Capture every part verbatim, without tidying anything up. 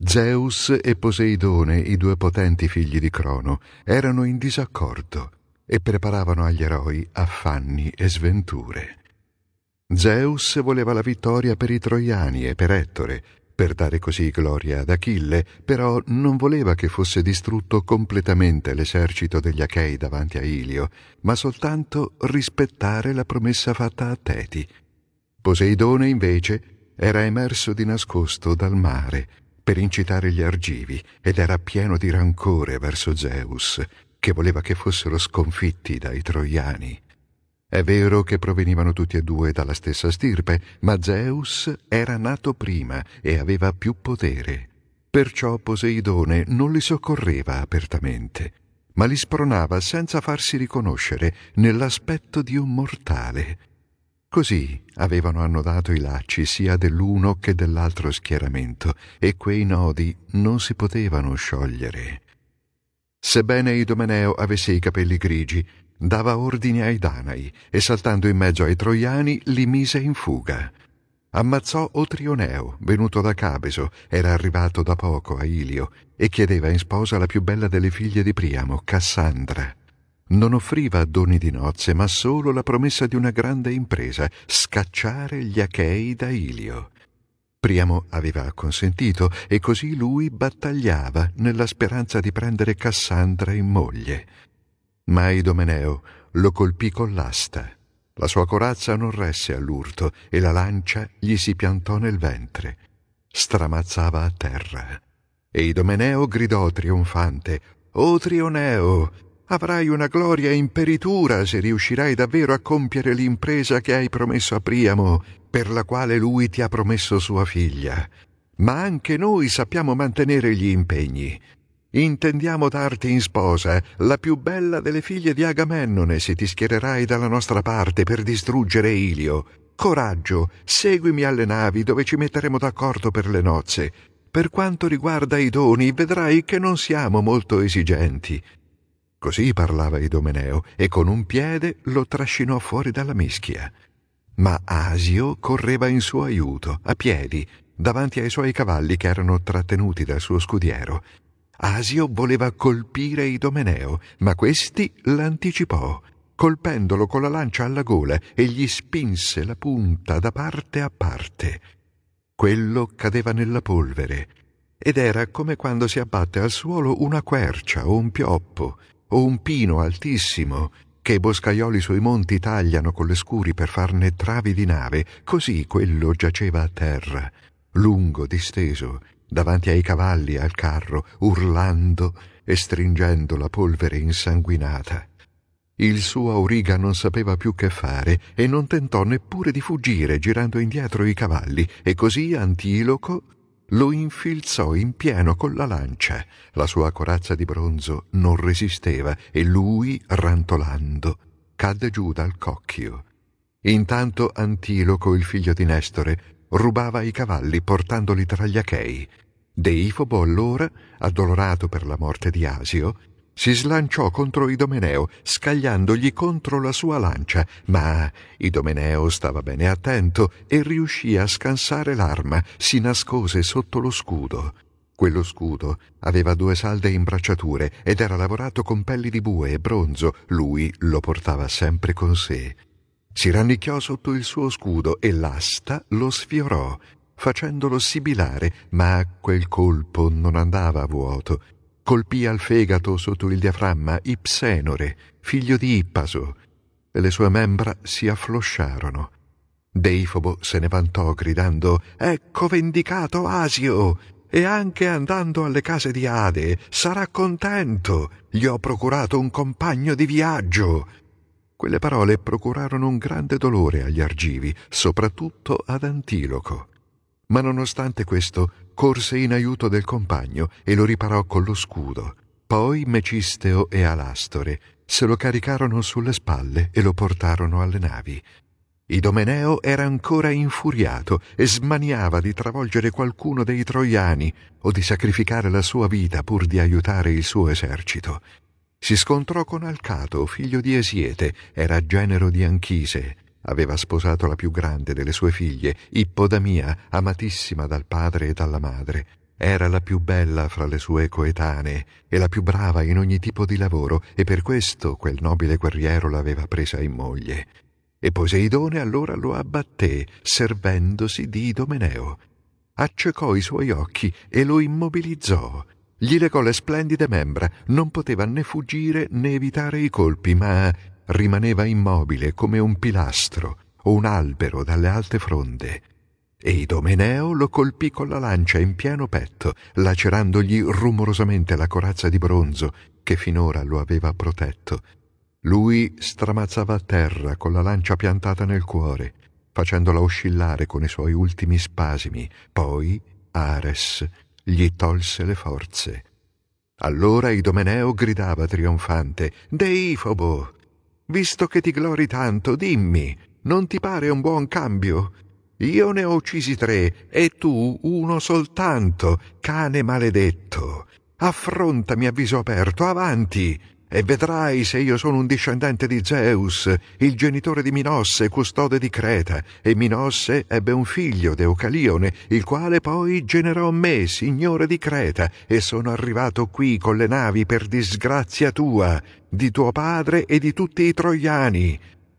Zeus e Poseidone, i due potenti figli di Crono, erano in disaccordo e preparavano agli eroi affanni e sventure. Zeus voleva la vittoria per i troiani e per Ettore, per dare così gloria ad Achille, però non voleva che fosse distrutto completamente l'esercito degli Achei davanti a Ilio, ma soltanto rispettare la promessa fatta a Teti. Poseidone, invece, era emerso di nascosto dal mare per incitare gli Argivi ed era pieno di rancore verso Zeus, che voleva che fossero sconfitti dai troiani. È vero che provenivano tutti e due dalla stessa stirpe, ma Zeus era nato prima e aveva più potere. Perciò Poseidone non li soccorreva apertamente, ma li spronava senza farsi riconoscere nell'aspetto di un mortale. Così avevano annodato i lacci sia dell'uno che dell'altro schieramento, e quei nodi non si potevano sciogliere. Sebbene Idomeneo avesse i capelli grigi, dava ordini ai Danai e saltando in mezzo ai Troiani li mise in fuga. Ammazzò Otrioneo, venuto da Cabeso, era arrivato da poco a Ilio e chiedeva in sposa la più bella delle figlie di Priamo, Cassandra. Non offriva doni di nozze, ma solo la promessa di una grande impresa, scacciare gli Achei da Ilio. Priamo aveva acconsentito e così lui battagliava nella speranza di prendere Cassandra in moglie. Ma Idomeneo lo colpì con l'asta. La sua corazza non resse all'urto e la lancia gli si piantò nel ventre. Stramazzava a terra. E Idomeneo gridò trionfante: «O Trioneo, avrai una gloria imperitura se riuscirai davvero a compiere l'impresa che hai promesso a Priamo, per la quale lui ti ha promesso sua figlia. Ma anche noi sappiamo mantenere gli impegni. Intendiamo darti in sposa la più bella delle figlie di Agamennone se ti schiererai dalla nostra parte per distruggere Ilio. Coraggio, seguimi alle navi dove ci metteremo d'accordo per le nozze. Per quanto riguarda i doni, vedrai che non siamo molto esigenti». Così parlava Idomeneo e con un piede lo trascinò fuori dalla mischia. Ma Asio correva in suo aiuto, a piedi, davanti ai suoi cavalli che erano trattenuti dal suo scudiero. Asio voleva colpire Idomeneo, ma questi l'anticipò, colpendolo con la lancia alla gola e gli spinse la punta da parte a parte. Quello cadeva nella polvere ed era come quando si abbatte al suolo una quercia o un pioppo o un pino altissimo che i boscaioli sui monti tagliano con le scuri per farne travi di nave. Così quello giaceva a terra, lungo, disteso, davanti ai cavalli e al carro, urlando e stringendo la polvere insanguinata. Il suo auriga non sapeva più che fare e non tentò neppure di fuggire girando indietro i cavalli, e così Antiloco lo infilzò in pieno con la lancia. La sua corazza di bronzo non resisteva e lui, rantolando, cadde giù dal cocchio. Intanto Antiloco, il figlio di Nestore, rubava i cavalli portandoli tra gli Achei. Deifobo allora, addolorato per la morte di Asio, si slanciò contro Idomeneo, scagliandogli contro la sua lancia, ma Idomeneo stava bene attento e riuscì a scansare l'arma, si nascose sotto lo scudo. Quello scudo aveva due salde imbracciature ed era lavorato con pelli di bue e bronzo, lui lo portava sempre con sé. Si rannicchiò sotto il suo scudo e l'asta lo sfiorò, facendolo sibilare, ma quel colpo non andava a vuoto. Colpì al fegato sotto il diaframma Ipsenore, figlio di Ippaso, e le sue membra si afflosciarono. Deifobo se ne vantò gridando: «Ecco vendicato Asio! E anche andando alle case di Ade sarà contento! Gli ho procurato un compagno di viaggio!» Quelle parole procurarono un grande dolore agli Argivi, soprattutto ad Antiloco. Ma nonostante questo corse in aiuto del compagno e lo riparò con lo scudo. Poi Mecisteo e Alastore se lo caricarono sulle spalle e lo portarono alle navi. Idomeneo era ancora infuriato e smaniava di travolgere qualcuno dei troiani o di sacrificare la sua vita pur di aiutare il suo esercito. Si scontrò con Alcato, figlio di Esiete, era genero di Anchise. Aveva sposato la più grande delle sue figlie, Ippodamia, amatissima dal padre e dalla madre. Era la più bella fra le sue coetanee e la più brava in ogni tipo di lavoro, e per questo quel nobile guerriero l'aveva presa in moglie. E Poseidone allora lo abbatté, servendosi di Idomeneo. Accecò i suoi occhi e lo immobilizzò. Gli legò le splendide membra, non poteva né fuggire né evitare i colpi, ma rimaneva immobile come un pilastro o un albero dalle alte fronde. E Idomeneo lo colpì con la lancia in pieno petto, lacerandogli rumorosamente la corazza di bronzo che finora lo aveva protetto. Lui stramazzava a terra con la lancia piantata nel cuore, facendola oscillare con i suoi ultimi spasimi. Poi Ares gli tolse le forze. Allora Idomeneo gridava trionfante: «Deifobo, visto che ti glori tanto, dimmi, non ti pare un buon cambio? Io ne ho uccisi tre e tu uno soltanto, cane maledetto. Affrontami a viso aperto, avanti, e vedrai se io sono un discendente di Zeus, il genitore di Minosse, custode di Creta, e Minosse ebbe un figlio, Deucalione, il quale poi generò me, signore di Creta, e sono arrivato qui con le navi per disgrazia tua, di tuo padre e di tutti i troiani».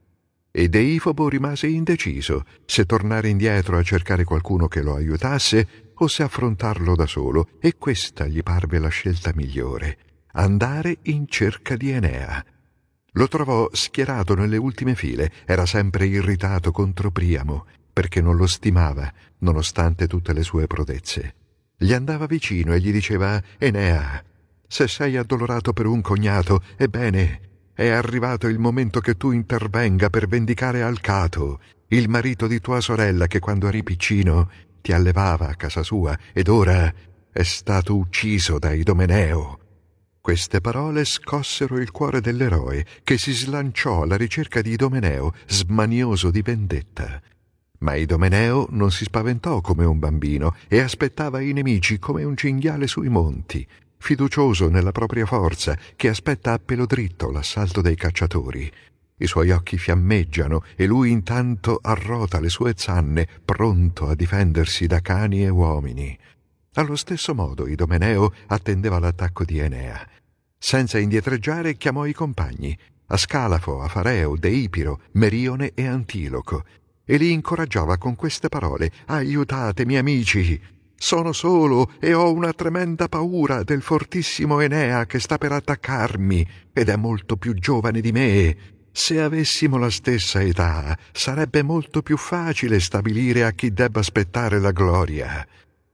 E Deifobo rimase indeciso se tornare indietro a cercare qualcuno che lo aiutasse o se affrontarlo da solo, e questa gli parve la scelta migliore: andare in cerca di Enea. Lo trovò schierato nelle ultime file, era sempre irritato contro Priamo, perché non lo stimava, nonostante tutte le sue prodezze. Gli andava vicino e gli diceva: «Enea, se sei addolorato per un cognato, ebbene, è arrivato il momento che tu intervenga per vendicare Alcato, il marito di tua sorella che quando eri piccino ti allevava a casa sua ed ora è stato ucciso da Idomeneo». Queste parole scossero il cuore dell'eroe, che si slanciò alla ricerca di Idomeneo, smanioso di vendetta. Ma Idomeneo non si spaventò come un bambino e aspettava i nemici come un cinghiale sui monti, fiducioso nella propria forza, che aspetta a pelo dritto l'assalto dei cacciatori. I suoi occhi fiammeggiano e lui intanto arrota le sue zanne, pronto a difendersi da cani e uomini. Allo stesso modo Idomeneo attendeva l'attacco di Enea. Senza indietreggiare chiamò i compagni, Ascalafo, Afareo, Deipiro, Merione e Antiloco, e li incoraggiava con queste parole: «Aiutatemi, amici! Sono solo e ho una tremenda paura del fortissimo Enea che sta per attaccarmi ed è molto più giovane di me. Se avessimo la stessa età, sarebbe molto più facile stabilire a chi debba aspettare la gloria».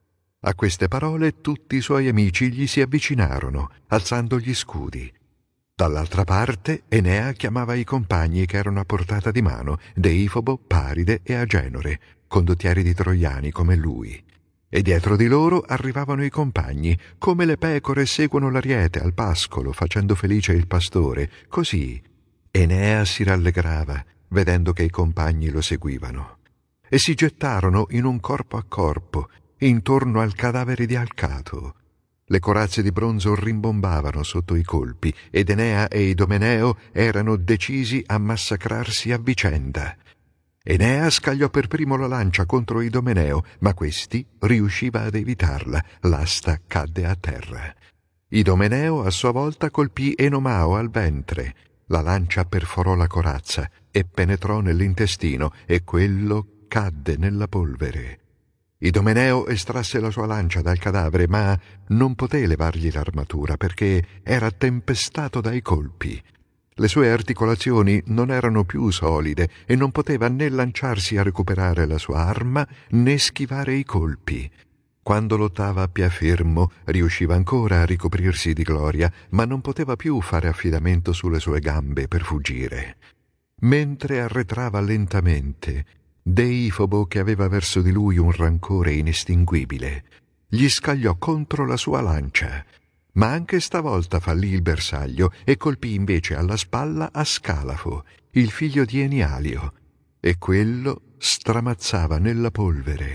A queste parole tutti i suoi amici gli si avvicinarono, alzando gli scudi. Dall'altra parte Enea chiamava i compagni che erano a portata di mano, Deifobo, Paride e Agenore, condottieri di troiani come lui. E dietro di loro arrivavano i compagni, come le pecore seguono l'ariete al pascolo, facendo felice il pastore. Così Enea si rallegrava, vedendo che i compagni lo seguivano. E si gettarono in un corpo a corpo, intorno al cadavere di Alcato. Le corazze di bronzo rimbombavano sotto i colpi, ed Enea e Idomeneo erano decisi a massacrarsi a vicenda. Enea scagliò per primo la lancia contro Idomeneo, ma questi riusciva ad evitarla. L'asta cadde a terra. Idomeneo a sua volta colpì Enomao al ventre. La lancia perforò la corazza e penetrò nell'intestino, e quello cadde nella polvere. Idomeneo estrasse la sua lancia dal cadavere, ma non poté levargli l'armatura perché era tempestato dai colpi. Le sue articolazioni non erano più solide e non poteva né lanciarsi a recuperare la sua arma né schivare i colpi. Quando lottava a piè fermo riusciva ancora a ricoprirsi di gloria, ma non poteva più fare affidamento sulle sue gambe per fuggire. Mentre arretrava lentamente, Deifobo, che aveva verso di lui un rancore inestinguibile, gli scagliò contro la sua lancia, ma anche stavolta fallì il bersaglio e colpì invece alla spalla Ascalafo, il figlio di Enialio, e quello stramazzava nella polvere.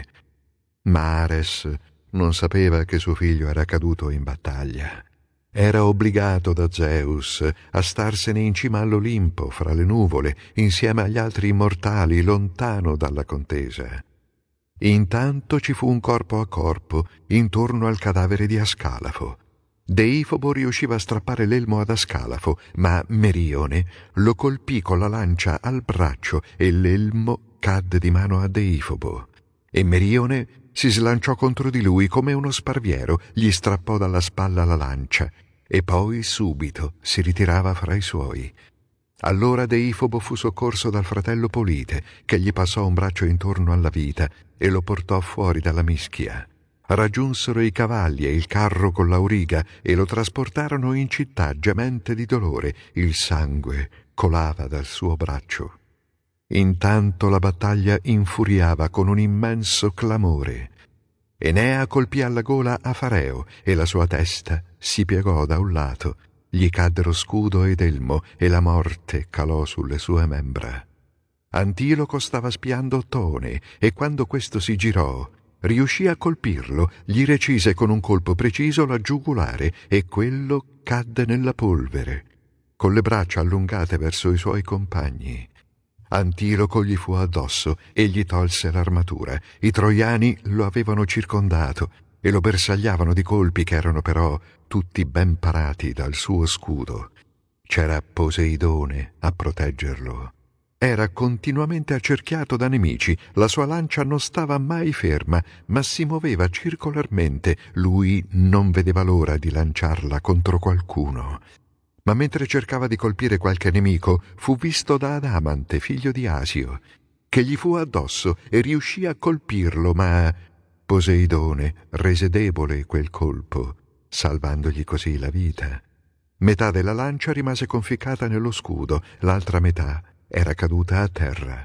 Ma Ares non sapeva che suo figlio era caduto in battaglia. Era obbligato da Zeus a starsene in cima all'Olimpo, fra le nuvole, insieme agli altri immortali, lontano dalla contesa. Intanto ci fu un corpo a corpo intorno al cadavere di Ascalafo. Deifobo riusciva a strappare l'elmo ad Ascalafo, ma Merione lo colpì con la lancia al braccio e l'elmo cadde di mano a Deifobo. E Merione si slanciò contro di lui come uno sparviero, gli strappò dalla spalla la lancia e poi subito si ritirava fra i suoi. Allora Deifobo fu soccorso dal fratello Polite, che gli passò un braccio intorno alla vita e lo portò fuori dalla mischia. Raggiunsero i cavalli e il carro con l'auriga e lo trasportarono in città gemente di dolore. Il sangue colava dal suo braccio. Intanto la battaglia infuriava con un immenso clamore. Enea colpì alla gola Afareo e la sua testa si piegò da un lato. Gli caddero scudo ed elmo e la morte calò sulle sue membra. Antiloco stava spiando Tone e quando questo si girò riuscì a colpirlo, gli recise con un colpo preciso la giugulare e quello cadde nella polvere, con le braccia allungate verso i suoi compagni. Antiloco gli fu addosso e gli tolse l'armatura. I troiani lo avevano circondato e lo bersagliavano di colpi che erano però tutti ben parati dal suo scudo. C'era Poseidone a proteggerlo. Era continuamente accerchiato da nemici, la sua lancia non stava mai ferma, ma si muoveva circolarmente. Lui non vedeva l'ora di lanciarla contro qualcuno. Ma mentre cercava di colpire qualche nemico, fu visto da Adamante, figlio di Asio, che gli fu addosso e riuscì a colpirlo, ma Poseidone rese debole quel colpo, salvandogli così la vita. Metà della lancia rimase conficcata nello scudo, l'altra metà era caduta a terra.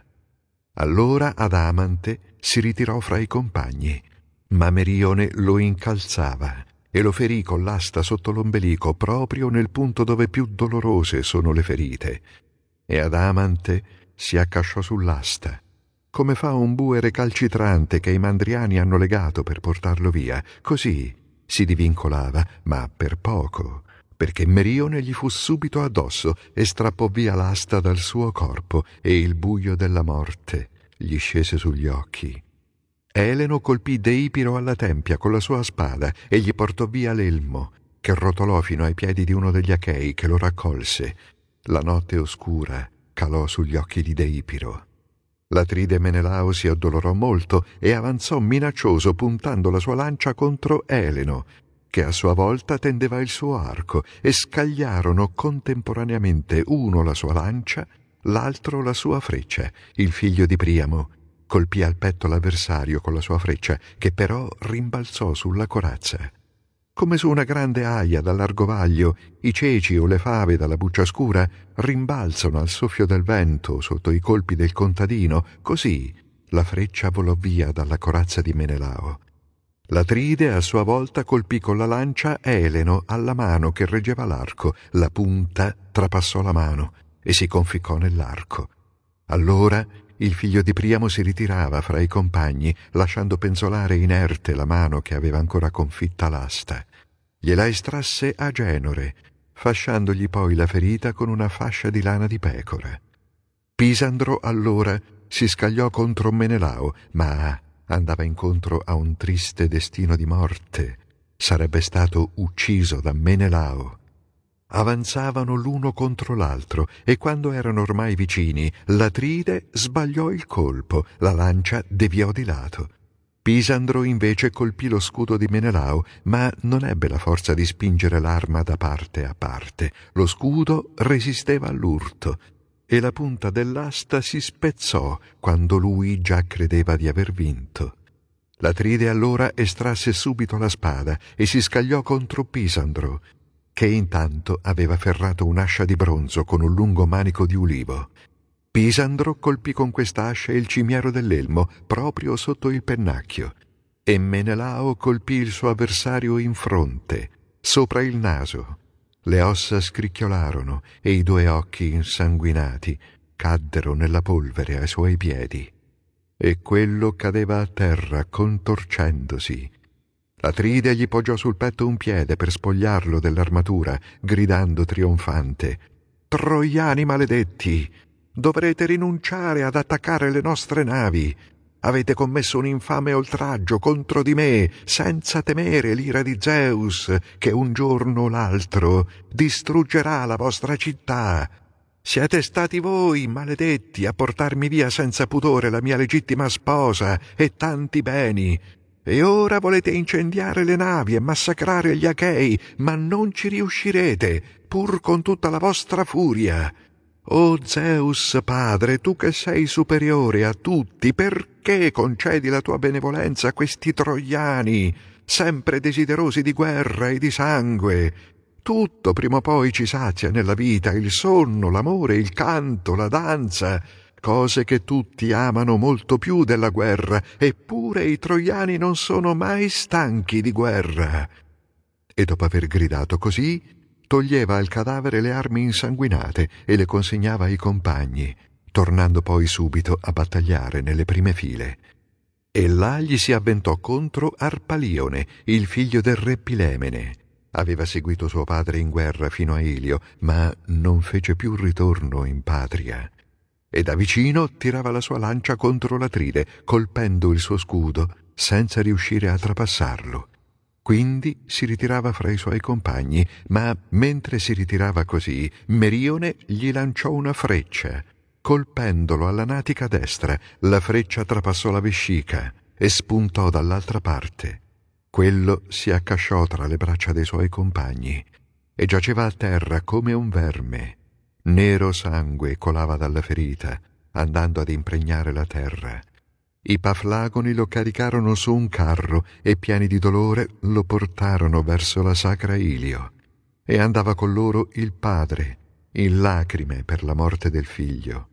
Allora Adamante si ritirò fra i compagni, ma Merione lo incalzava e lo ferì con l'asta sotto l'ombelico, proprio nel punto dove più dolorose sono le ferite. E Adamante si accasciò sull'asta, come fa un bue recalcitrante che i mandriani hanno legato per portarlo via. Così si divincolava, ma per poco, perché Merione gli fu subito addosso e strappò via l'asta dal suo corpo e il buio della morte gli scese sugli occhi. Eleno colpì Deipiro alla tempia con la sua spada e gli portò via l'elmo, che rotolò fino ai piedi di uno degli Achei che lo raccolse. La notte oscura calò sugli occhi di Deipiro. L'atride Menelao si addolorò molto e avanzò minaccioso puntando la sua lancia contro Eleno, che a sua volta tendeva il suo arco, e scagliarono contemporaneamente uno la sua lancia, l'altro la sua freccia. Il figlio di Priamo colpì al petto l'avversario con la sua freccia, che però rimbalzò sulla corazza. Come su una grande aia dall'argovaglio, i ceci o le fave dalla buccia scura rimbalzano al soffio del vento sotto i colpi del contadino, così la freccia volò via dalla corazza di Menelao. L'Atride a sua volta colpì con la lancia Eleno alla mano che reggeva l'arco. La punta trapassò la mano e si conficcò nell'arco. Allora il figlio di Priamo si ritirava fra i compagni, lasciando penzolare inerte la mano che aveva ancora confitta l'asta. Gliela estrasse Agenore, fasciandogli poi la ferita con una fascia di lana di pecora. Pisandro allora si scagliò contro Menelao, ma andava incontro a un triste destino di morte. Sarebbe stato ucciso da Menelao. Avanzavano l'uno contro l'altro e quando erano ormai vicini, l'Atride sbagliò il colpo, la lancia deviò di lato. Pisandro invece colpì lo scudo di Menelao, ma non ebbe la forza di spingere l'arma da parte a parte. Lo scudo resisteva all'urto e la punta dell'asta si spezzò quando lui già credeva di aver vinto. L'Atride allora estrasse subito la spada e si scagliò contro Pisandro, che intanto aveva ferrato un'ascia di bronzo con un lungo manico di ulivo. Pisandro colpì con questa ascia il cimiero dell'elmo, proprio sotto il pennacchio, e Menelao colpì il suo avversario in fronte, sopra il naso. Le ossa scricchiolarono e i due occhi insanguinati caddero nella polvere ai suoi piedi. E quello cadeva a terra contorcendosi. L'Atride gli poggiò sul petto un piede per spogliarlo dell'armatura, gridando trionfante: «Troiani maledetti! Dovrete rinunciare ad attaccare le nostre navi! Avete commesso un infame oltraggio contro di me, senza temere l'ira di Zeus, che un giorno o l'altro distruggerà la vostra città. Siete stati voi, maledetti, a portarmi via senza pudore la mia legittima sposa e tanti beni. E ora volete incendiare le navi e massacrare gli Achei, ma non ci riuscirete, pur con tutta la vostra furia. O Zeus padre, tu che sei superiore a tutti, perché concedi la tua benevolenza a questi troiani, sempre desiderosi di guerra e di sangue? Tutto prima o poi ci sazia nella vita, il sonno, l'amore, il canto, la danza, cose che tutti amano molto più della guerra, eppure i troiani non sono mai stanchi di guerra. E dopo aver gridato così, toglieva al cadavere le armi insanguinate e le consegnava ai compagni, tornando poi subito a battagliare nelle prime file. E là gli si avventò contro Arpalione, il figlio del re Pilemene. Aveva seguito suo padre in guerra fino a Ilio, ma non fece più ritorno in patria. E da vicino tirava la sua lancia contro l'Atride, colpendo il suo scudo, senza riuscire a trapassarlo. Quindi si ritirava fra i suoi compagni, ma mentre si ritirava così, Merione gli lanciò una freccia. Colpendolo alla natica destra, la freccia trapassò la vescica e spuntò dall'altra parte. Quello si accasciò tra le braccia dei suoi compagni e giaceva a terra come un verme. Nero sangue colava dalla ferita, andando ad impregnare la terra. I Paflagoni lo caricarono su un carro e, pieni di dolore, lo portarono verso la sacra Ilio. E andava con loro il padre, in lacrime per la morte del figlio.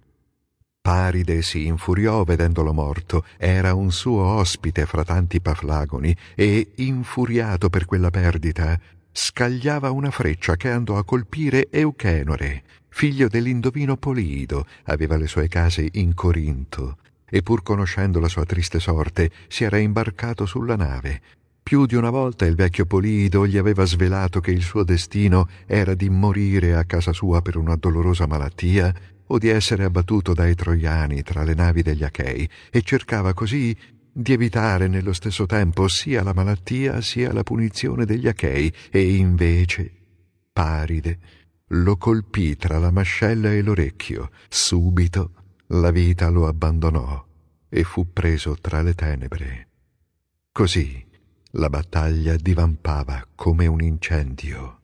Paride si infuriò vedendolo morto, era un suo ospite fra tanti Paflagoni, e, infuriato per quella perdita, scagliava una freccia che andò a colpire Euchenore, figlio dell'indovino Poliido, aveva le sue case in Corinto, e pur conoscendo la sua triste sorte si era imbarcato sulla nave. Più di una volta il vecchio Poliido gli aveva svelato che il suo destino era di morire a casa sua per una dolorosa malattia o di essere abbattuto dai troiani tra le navi degli Achei, e cercava così di evitare nello stesso tempo sia la malattia sia la punizione degli Achei, e invece Paride lo colpì tra la mascella e l'orecchio. Subito la vita lo abbandonò e fu preso tra le tenebre. Così la battaglia divampava come un incendio.